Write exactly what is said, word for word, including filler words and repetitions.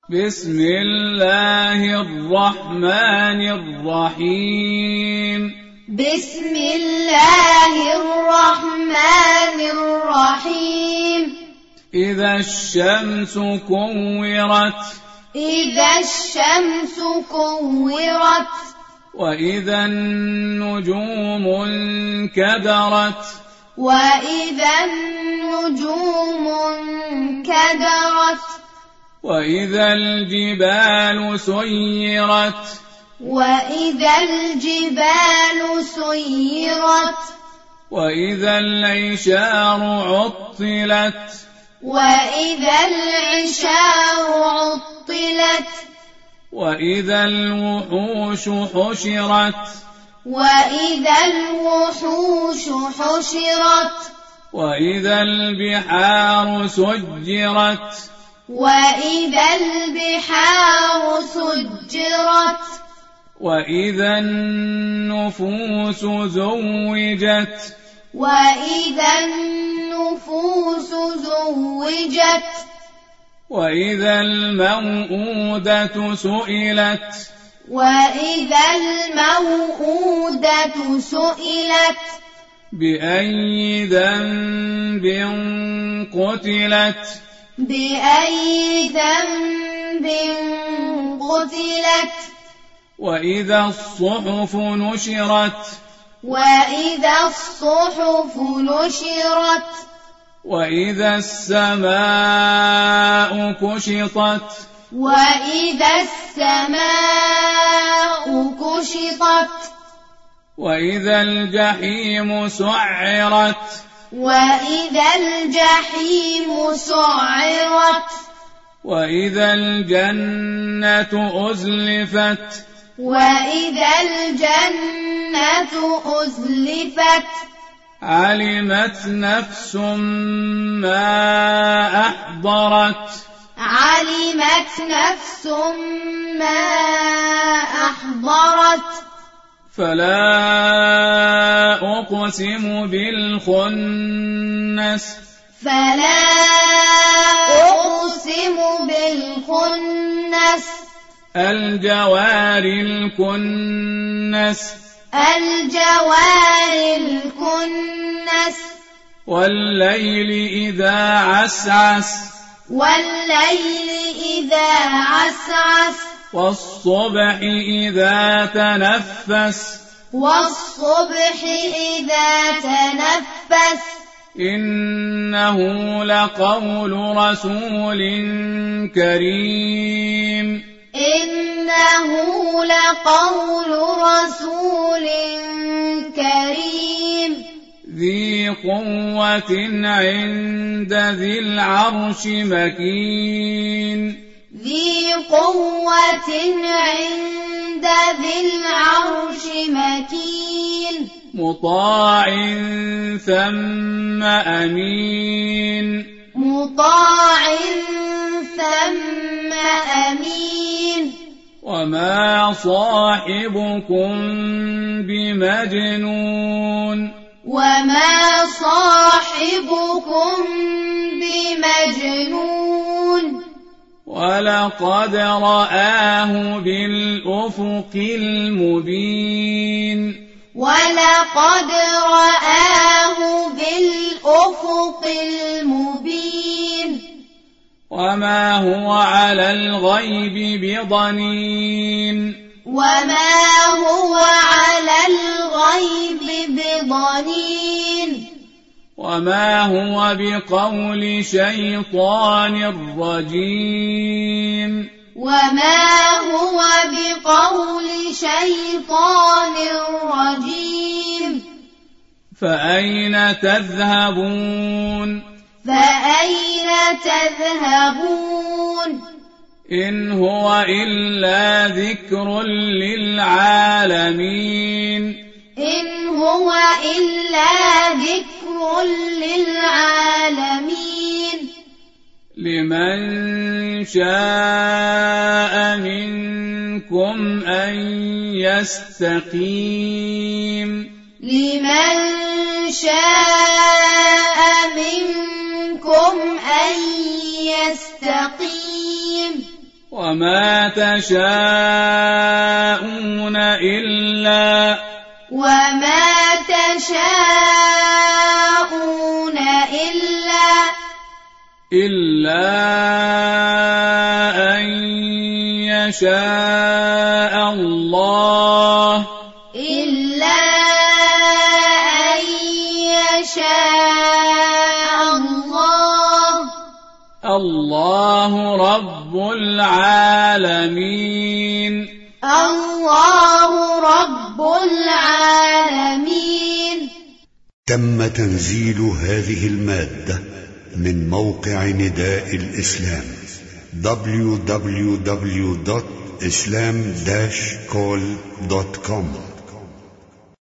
بسم الله الرحمن الرحيم بسم الله الرحمن الرحيم إذا الشمس كورت إذا الشمس كورت وإذا النجوم انكدرت وإذا النجوم انكدرت وإذا الجبال سيرت وإذا الجبال سيرت وإذا العشار عطلت وإذا العشار عطلت وإذا الوحوش حشرت وإذا الوحوش حشرت وإذا البحار سجرت وإذا البحار سجرت وإذا النفوس زوجت وإذا النفوس زوجت وإذا الموءودة سئلت وإذا الموءودة سئلت بأي ذنب قتلت بأي ذنب قتلت وإذا الصحف نشرت وإذا الصحف نشرت وإذا السماء كشطت وإذا السماء كشطت وإذا الجحيم سعرت وإذا الجحيم سعرت وإذا الجنة أزلفت وإذا الجنة أزلفت علمت نفس ما أحضرت علمت نفس ما أحضرت فلا أقسم بالخنس فلا أقسم بالخنس الجوار الكنس الجوار الكنس والليل إذا عسعس والليل إذا عسعس والصبح إذا تنفس والصبح إذا تنفس إنه لقول رسول كريم إنه لقول رسول كريم ذي قوة عند ذي العرش مكين ذي قوة عند ذي العرش مكين مطاع ثم أمين مطاع ثم أمين وما صاحبكم بمجنون وما صاحبكم بمجنون ولقد رآه بالأفق المبين ولقد رآه بالأفق المبين وما هو على الغيب بضنين وما هو على الغيب بضنين وما هو بقول شيطان رجيم وما هو بقول شيطان رجيم فأين تذهبون فأين تذهبون إن هو إلا ذكر للعالمين إن هو إلا ذكر للعالمين لمن شاء منكم أن يستقيم لمن شاء منكم أن يستقيم وما تشاءون إلا وما تشاءون إلا إلا أن يشاء الله إلا أن يشاء الله الله رب العالمين الله رب العالمين. تم تنزيل هذه المادة من موقع نداء الإسلام دبليو دبليو دبليو دوت إسلام داش كول دوت كوم.